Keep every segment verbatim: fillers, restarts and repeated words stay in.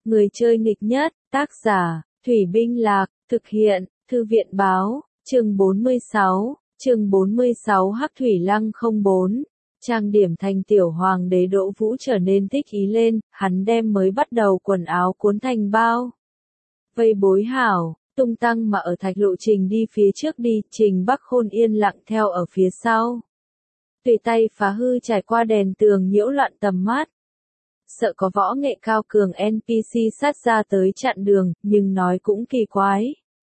Người chơi nghịch nhất, tác giả, Thủy Binh Lạc, thực hiện, Thư viện báo, chương bốn mươi sáu, chương bốn mươi sáu Hắc Thủy Lăng không bốn. Trang điểm thành tiểu hoàng đế Đỗ Vũ trở nên thích ý lên, hắn đem mới bắt đầu quần áo cuốn thành bao. Vây bối hảo, tung tăng mà ở thạch lộ trình đi phía trước đi, Trình Bắc Khôn yên lặng theo ở phía sau. Tùy tay phá hư trải qua đèn tường nhiễu loạn tầm mắt. Sợ có võ nghệ cao cường en pê xê sát ra tới chặn đường, nhưng nói cũng kỳ quái.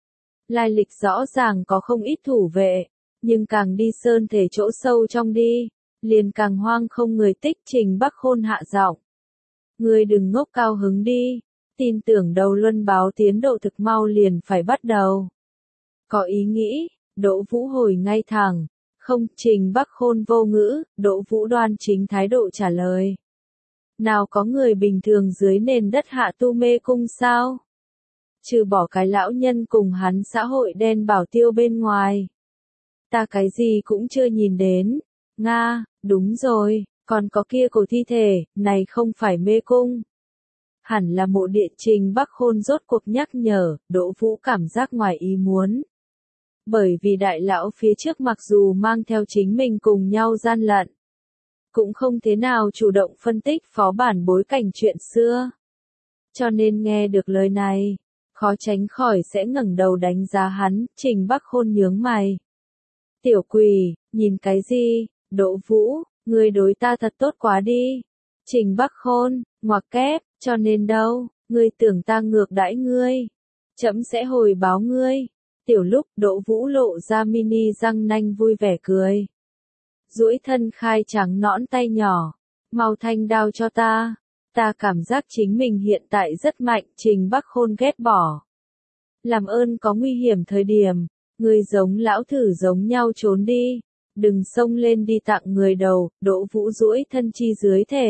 Lai lịch rõ ràng có không ít thủ vệ, nhưng càng đi sơn thể chỗ sâu trong đi, liền càng hoang không người tích. Trình Bắc Khôn hạ giọng. Ngươi đừng ngốc cao hứng đi, tin tưởng đầu luân báo tiến độ thực mau liền phải bắt đầu. Có ý nghĩ, Đỗ Vũ hồi ngay thẳng. Không, Trình Bắc Khôn vô ngữ, Đỗ Vũ đoan chính thái độ trả lời. Nào có người bình thường dưới nền đất hạ tu mê cung sao? Trừ bỏ cái lão nhân cùng hắn xã hội đen bảo tiêu bên ngoài. Ta cái gì cũng chưa nhìn đến. Nga, đúng rồi, còn có kia cổ thi thể, này không phải mê cung. Hẳn là mộ địa. Trình Bắc Khôn rốt cuộc nhắc nhở, Đỗ Vũ cảm giác ngoài ý muốn. Bởi vì đại lão phía trước mặc dù mang theo chính mình cùng nhau gian lận, cũng không thế nào chủ động phân tích phó bản bối cảnh chuyện xưa. Cho nên nghe được lời này, khó tránh khỏi sẽ ngẩng đầu đánh giá hắn. Trình Bắc Khôn nhướng mày. Tiểu quỷ, nhìn cái gì? Đỗ Vũ, ngươi đối ta thật tốt quá đi. Trình Bắc Khôn, ngoặc kép, cho nên đâu, ngươi tưởng ta ngược đãi ngươi. Trẫm sẽ hồi báo ngươi. Tiểu lúc, Đỗ Vũ lộ ra mini răng nanh vui vẻ cười. Duỗi thân khai trắng nõn tay nhỏ. Mau thanh đao cho ta. Ta cảm giác chính mình hiện tại rất mạnh. Trình Bắc Khôn ghét bỏ. Làm ơn có nguy hiểm thời điểm, ngươi giống lão thử giống nhau trốn đi. Đừng xông lên đi tặng người đầu. Đỗ Vũ duỗi thân chi dưới thể.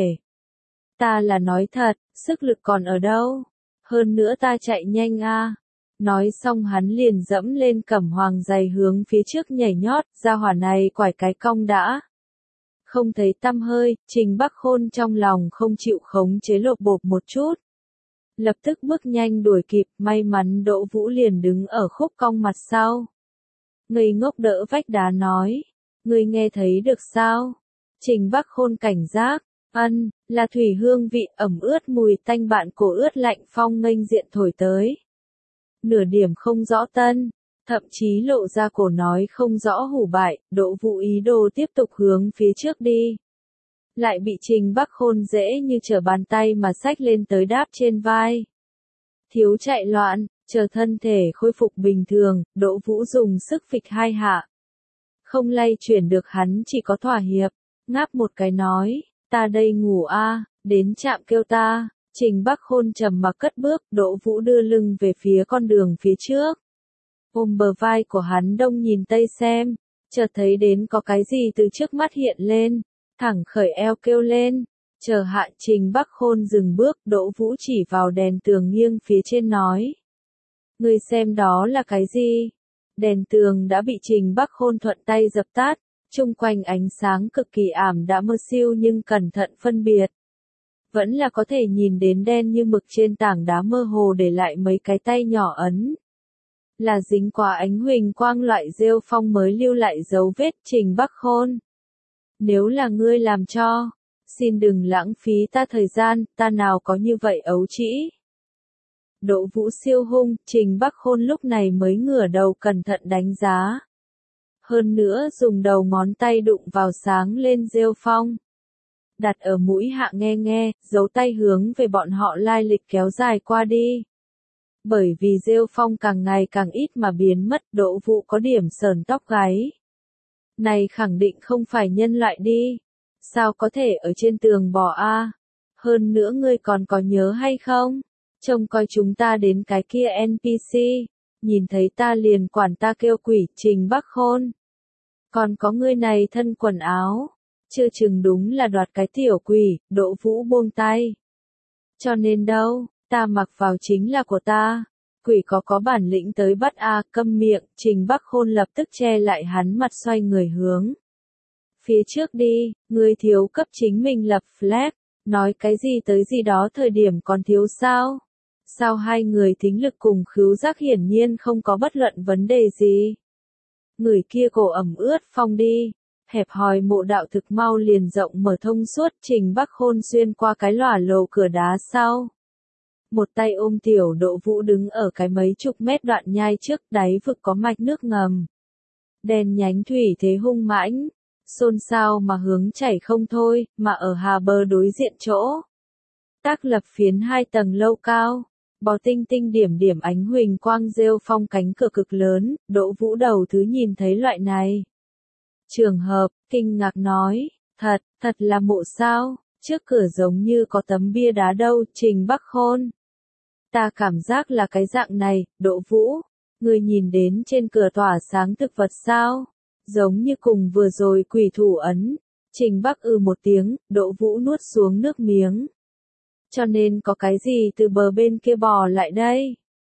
Ta là nói thật, sức lực còn ở đâu? Hơn nữa ta chạy nhanh a. À. Nói xong hắn liền dẫm lên cẩm hoàng giày hướng phía trước nhảy nhót, ra hỏa này quải cái cong đã. Không thấy tăm hơi, Trình Bắc Khôn trong lòng không chịu khống chế lột bột một chút. Lập tức bước nhanh đuổi kịp, may mắn Đỗ Vũ liền đứng ở khúc cong mặt sau. Ngây ngốc đỡ vách đá nói, ngươi nghe thấy được sao? Trình Bắc Khôn cảnh giác, ân, là thủy hương vị ẩm ướt mùi tanh bạn cổ ướt lạnh phong nghênh diện thổi tới. Nửa điểm không rõ tân, thậm chí lộ ra cổ nói không rõ hủ bại. Đỗ Vũ ý đồ tiếp tục hướng phía trước đi. Lại bị Trình Bắc Khôn dễ như trở bàn tay mà xách lên tới đáp trên vai. Thiếu chạy loạn, chờ thân thể khôi phục bình thường, Đỗ Vũ dùng sức phịch hai hạ. Không lay chuyển được hắn chỉ có thỏa hiệp, ngáp một cái nói, ta đây ngủ a, đến trạm kêu ta. Trình Bắc Khôn trầm mặc cất bước, Đỗ Vũ đưa lưng về phía con đường phía trước. Ôm bờ vai của hắn đông nhìn tây xem, chợt thấy đến có cái gì từ trước mắt hiện lên, thẳng khởi eo kêu lên. Chờ hạ. Trình Bắc Khôn dừng bước, Đỗ Vũ chỉ vào đèn tường nghiêng phía trên nói. Ngươi xem đó là cái gì? Đèn tường đã bị Trình Bắc Khôn thuận tay dập tắt, chung quanh ánh sáng cực kỳ ảm đạm mơ siêu nhưng cẩn thận phân biệt. Vẫn là có thể nhìn đến đen như mực trên tảng đá mơ hồ để lại mấy cái tay nhỏ ấn. Là dính qua ánh huỳnh quang loại rêu phong mới lưu lại dấu vết. Trình Bắc Khôn, nếu là ngươi làm cho, xin đừng lãng phí ta thời gian, ta nào có như vậy ấu trĩ. Đỗ Vũ siêu hung, Trình Bắc Khôn lúc này mới ngửa đầu cẩn thận đánh giá. Hơn nữa dùng đầu ngón tay đụng vào sáng lên rêu phong. Đặt ở mũi hạ nghe nghe, giấu tay hướng về bọn họ lai lịch kéo dài qua đi. Bởi vì rêu phong càng ngày càng ít mà biến mất. Đỗ Vũ có điểm sờn tóc gáy. Này khẳng định không phải nhân loại đi. Sao có thể ở trên tường bò a? Hơn nữa ngươi còn có nhớ hay không? Trông coi chúng ta đến cái kia en pê xê. Nhìn thấy ta liền quản ta kêu quỷ. Trình Bắc Khôn, còn có ngươi này thân quần áo. Chưa chừng đúng là đoạt cái tiểu quỷ. Đỗ Vũ buông tay. Cho nên đâu, ta mặc vào chính là của ta. Quỷ có có bản lĩnh tới bắt a. Câm miệng. Trình Bắc Khôn lập tức che lại hắn mặt, xoay người hướng phía trước đi. Ngươi thiếu cấp chính mình lập flag, nói cái gì tới gì đó, thời điểm còn thiếu sao? Sao hai người thính lực cùng khứu giác hiển nhiên không có bất luận vấn đề gì. Người kia cổ ẩm ướt phong đi, hẹp hòi mộ đạo thực mau liền rộng mở thông suốt, Trình Bắc Khôn xuyên qua cái lòa lồ cửa đá sau. Một tay ôm tiểu Đỗ Vũ đứng ở cái mấy chục mét đoạn nhai trước, đáy vực có mạch nước ngầm. Đèn nhánh thủy thế hung mãnh, xôn xao mà hướng chảy không thôi, mà ở hà bờ đối diện chỗ. Tác lập phiến hai tầng lâu cao, bò tinh tinh điểm điểm ánh huỳnh quang rêu phong cánh cửa cực lớn, Đỗ Vũ đầu thứ nhìn thấy loại này. Trường hợp, kinh ngạc nói, thật, thật là mộ sao, trước cửa giống như có tấm bia đá đâu, Trình Bắc Khôn. Ta cảm giác là cái dạng này, Đỗ Vũ, người nhìn đến trên cửa tỏa sáng thực vật sao, giống như cùng vừa rồi quỷ thủ ấn, Trình Bắc ư một tiếng, Đỗ Vũ nuốt xuống nước miếng. Cho nên có cái gì từ bờ bên kia bò lại đây?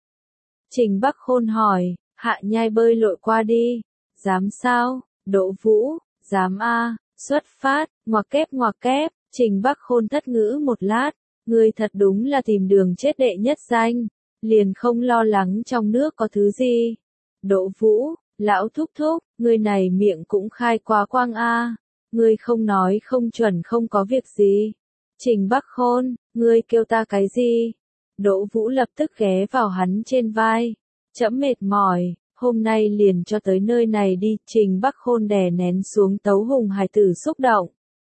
Trình Bắc Khôn hỏi, hạ nhai bơi lội qua đi, dám sao? Đỗ Vũ, dám a, xuất phát, ngoặc kép ngoặc kép, Trình Bắc Khôn thất ngữ một lát, ngươi thật đúng là tìm đường chết đệ nhất danh, liền không lo lắng trong nước có thứ gì. Đỗ Vũ, lão thúc thúc, ngươi này miệng cũng khai quá quang a, ngươi không nói không chuẩn không có việc gì. Trình Bắc Khôn, ngươi kêu ta cái gì? Đỗ Vũ lập tức ghé vào hắn trên vai, trẫm mệt mỏi. Hôm nay liền cho tới nơi này đi, Trình Bắc Khôn đè nén xuống tấu hùng hài tử xúc động.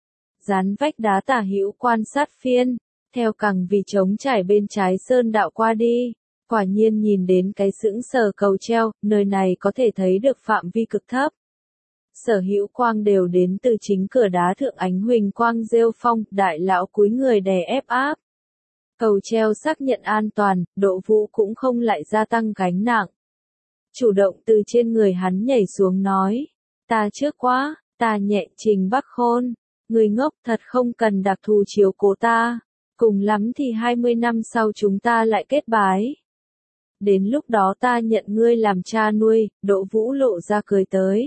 Dán vách đá tả hữu quan sát phiên, theo cẳng vì trống trải bên trái sơn đạo qua đi, quả nhiên nhìn đến cái sững sờ cầu treo, nơi này có thể thấy được phạm vi cực thấp. Sở hữu quang đều đến từ chính cửa đá thượng ánh huỳnh quang rêu phong, đại lão cúi người đè ép áp. Cầu treo xác nhận an toàn, Đỗ Vũ cũng không lại gia tăng gánh nặng. Chủ động từ trên người hắn nhảy xuống nói, ta trước quá, ta nhẹ. Trình Bắc Khôn, người ngốc thật không cần đặc thù chiếu cố ta, cùng lắm thì hai mươi năm sau chúng ta lại kết bái. Đến lúc đó ta nhận ngươi làm cha nuôi, Đỗ Vũ lộ ra cười tới.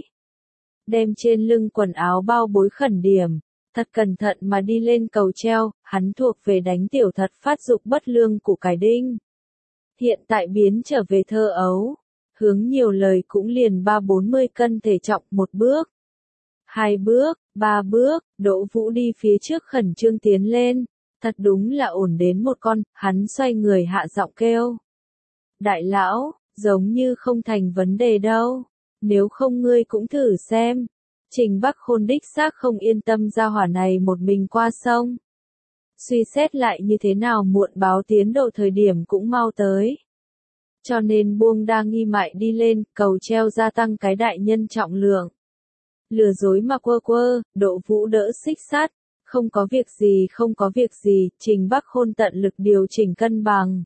Đem trên lưng quần áo bao bối khẩn điểm, thật cẩn thận mà đi lên cầu treo, hắn thuộc về đánh tiểu thật phát dục bất lương của cải đinh. Hiện tại biến trở về thơ ấu. Hướng nhiều lời cũng liền ba bốn mươi cân thể trọng, một bước, hai bước, ba bước, Đỗ Vũ đi phía trước khẩn trương tiến lên, thật đúng là ổn đến một con, hắn xoay người hạ giọng kêu. Đại lão, giống như không thành vấn đề đâu, nếu không ngươi cũng thử xem. Trình Bắc Khôn đích xác không yên tâm gia hỏa này một mình qua sông. Suy xét lại như thế nào muộn báo tiến độ thời điểm cũng mau tới. Cho nên buông đa nghi mại đi lên, cầu treo gia tăng cái đại nhân trọng lượng. Lừa dối mà quơ quơ, Đỗ Vũ đỡ xích sắt, không có việc gì không có việc gì, Trình Bắc Khôn tận lực điều chỉnh cân bằng.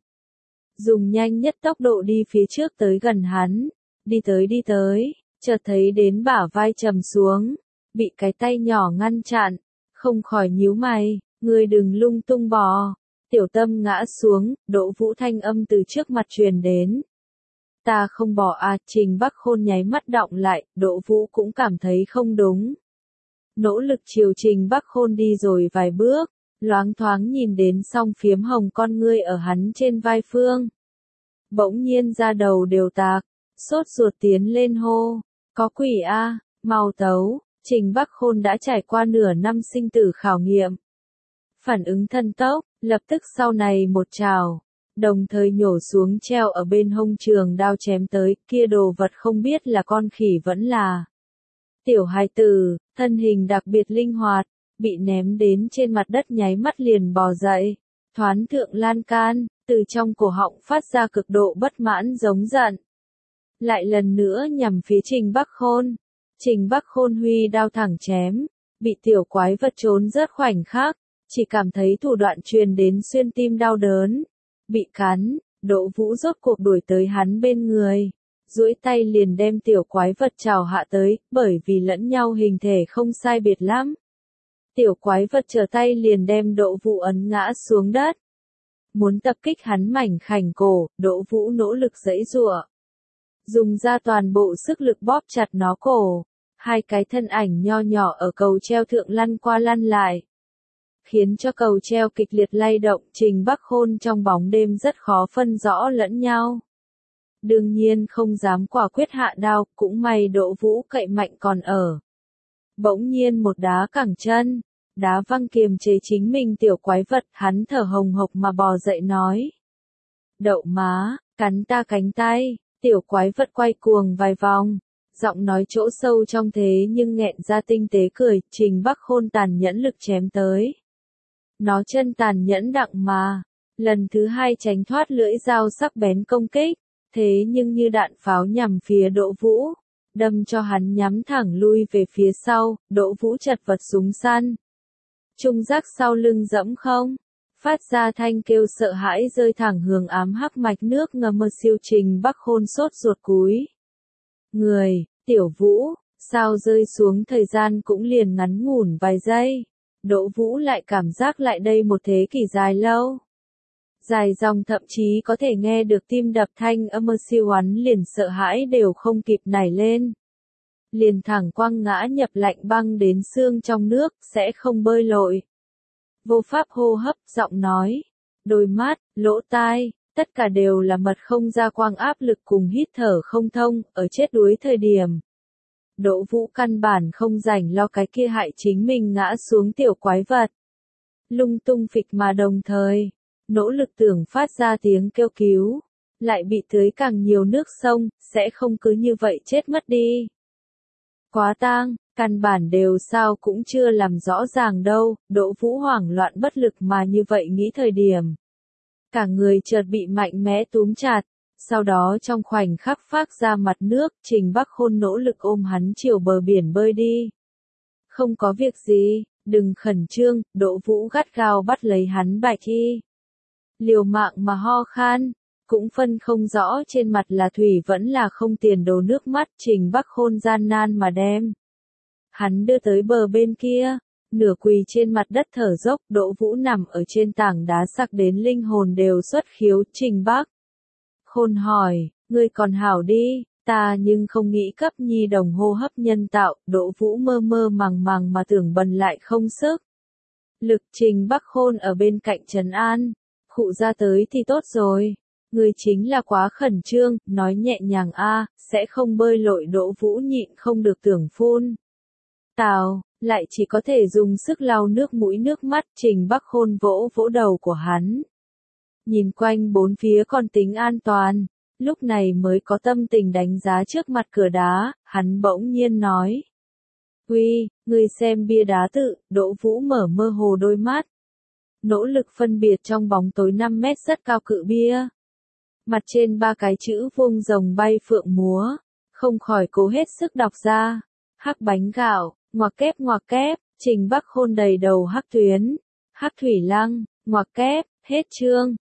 Dùng nhanh nhất tốc độ đi phía trước tới gần hắn, đi tới đi tới, chợt thấy đến bả vai trầm xuống, bị cái tay nhỏ ngăn chặn, không khỏi nhíu mày, ngươi đừng lung tung bò. Tiểu Tâm ngã xuống, Đỗ Vũ thanh âm từ trước mặt truyền đến. Ta không bỏ à, Trình Bắc Khôn nháy mắt đọng lại, Đỗ Vũ cũng cảm thấy không đúng. Nỗ lực chiều Trình Bắc Khôn đi rồi vài bước, loáng thoáng nhìn đến song phiếm hồng con ngươi ở hắn trên vai phương. Bỗng nhiên ra đầu đều tạc, sốt ruột tiến lên hô, có quỷ a, à, mau tấu. Trình Bắc Khôn đã trải qua nửa năm sinh tử khảo nghiệm. Phản ứng thân tốc, lập tức sau này một trào, đồng thời nhổ xuống treo ở bên hông trường đao chém tới, kia đồ vật không biết là con khỉ vẫn là tiểu hài tử, thân hình đặc biệt linh hoạt, bị ném đến trên mặt đất nháy mắt liền bò dậy, thoán thượng lan can, từ trong cổ họng phát ra cực độ bất mãn giống giận. Lại lần nữa nhằm phía Trình Bắc Khôn, Trình Bắc Khôn huy đao thẳng chém, bị tiểu quái vật trốn rất khoảnh khắc. Chỉ cảm thấy thủ đoạn truyền đến xuyên tim đau đớn, bị cắn, Đỗ Vũ rốt cuộc đuổi tới hắn bên người, duỗi tay liền đem tiểu quái vật trào hạ tới, bởi vì lẫn nhau hình thể không sai biệt lắm. Tiểu quái vật trở tay liền đem Đỗ Vũ ấn ngã xuống đất. Muốn tập kích hắn mảnh khảnh cổ, Đỗ Vũ nỗ lực giãy giụa, dùng ra toàn bộ sức lực bóp chặt nó cổ, hai cái thân ảnh nho nhỏ ở cầu treo thượng lăn qua lăn lại. khiến cho cầu treo kịch liệt lay động, Trình Bắc Khôn trong bóng đêm rất khó phân rõ lẫn nhau. Đương nhiên không dám quả quyết hạ đao, cũng may Đỗ Vũ cậy mạnh còn ở. Bỗng nhiên một đá cẳng chân, đá văng kiềm chế chính mình tiểu quái vật, hắn thở hồng hộc mà bò dậy nói. Đậu má, cắn ta cánh tay, tiểu quái vật quay cuồng vài vòng, giọng nói chỗ sâu trong thế nhưng nghẹn ra tinh tế cười, Trình Bắc Khôn tàn nhẫn lực chém tới. Nó chân tàn nhẫn đặng mà, lần thứ hai tránh thoát lưỡi dao sắc bén công kích, thế nhưng như đạn pháo nhằm phía Đỗ Vũ, đâm cho hắn nhắm thẳng lui về phía sau, Đỗ Vũ chật vật súng săn. Trung giác sau lưng dẫm không, phát ra thanh kêu sợ hãi rơi thẳng hướng ám hắc mạch nước ngầm mơ siêu. Trình Bắc Khôn sốt ruột cúi. Người, tiểu Vũ, sao rơi xuống thời gian cũng liền ngắn ngủn vài giây. Đỗ Vũ lại cảm giác lại đây một thế kỷ dài lâu. Dài dòng thậm chí có thể nghe được tim đập thanh âm mơ siêu, hắn liền sợ hãi đều không kịp nảy lên. Liền thẳng quăng ngã nhập lạnh băng đến xương trong nước, sẽ không bơi lội. Vô pháp hô hấp, giọng nói, đôi mắt, lỗ tai, tất cả đều là mật không ra quang áp lực cùng hít thở không thông, ở chết đuối thời điểm. Đỗ Vũ căn bản không rảnh lo cái kia hại chính mình ngã xuống tiểu quái vật. Lung tung phịch mà đồng thời, nỗ lực tưởng phát ra tiếng kêu cứu, lại bị tưới càng nhiều nước sông, sẽ không cứ như vậy chết mất đi. Quá tang, căn bản đều sao cũng chưa làm rõ ràng đâu, Đỗ Vũ hoảng loạn bất lực mà như vậy nghĩ thời điểm. Cả người chợt bị mạnh mẽ túm chặt, sau đó trong khoảnh khắc phác ra mặt nước, Trình Bắc Khôn nỗ lực ôm hắn chiều bờ biển bơi đi. Không có việc gì, đừng khẩn trương, Đỗ Vũ gắt gao bắt lấy hắn bạch y. Liều mạng mà ho khan, cũng phân không rõ trên mặt là thủy vẫn là không tiền đổ nước mắt, Trình Bắc Khôn gian nan mà đem. Hắn đưa tới bờ bên kia, nửa quỳ trên mặt đất thở dốc, Đỗ Vũ nằm ở trên tảng đá sặc đến linh hồn đều xuất khiếu. Trình Bắc Khôn hỏi, ngươi còn hảo đi, ta nhưng không nghĩ cấp nhi đồng hô hấp nhân tạo, Đỗ Vũ mơ mơ màng màng mà tưởng bần lại không sức. Lực. Trình Bắc Khôn ở bên cạnh trấn an, khụ ra tới thì tốt rồi. Người chính là quá khẩn trương, nói nhẹ nhàng a, sẽ không bơi lội. Đỗ Vũ nhịn không được tưởng phun. Tào, lại chỉ có thể dùng sức lau nước mũi nước mắt. Trình Bắc Khôn vỗ vỗ đầu của hắn. Nhìn quanh bốn phía còn tính an toàn, lúc này mới có tâm tình đánh giá trước mặt cửa đá, hắn bỗng nhiên nói. Uy, ngươi xem bia đá tự, Đỗ Vũ mở mơ hồ đôi mắt. Nỗ lực phân biệt trong bóng tối năm mét rất cao cự bia. Mặt trên ba cái chữ vuông rồng bay phượng múa, không khỏi cố hết sức đọc ra. Hắc bánh gạo, ngoặc kép ngoặc kép, Trình Bắc Khôn đầy đầu hắc tuyến. Hắc thủy lăng, ngoặc kép, hết chương.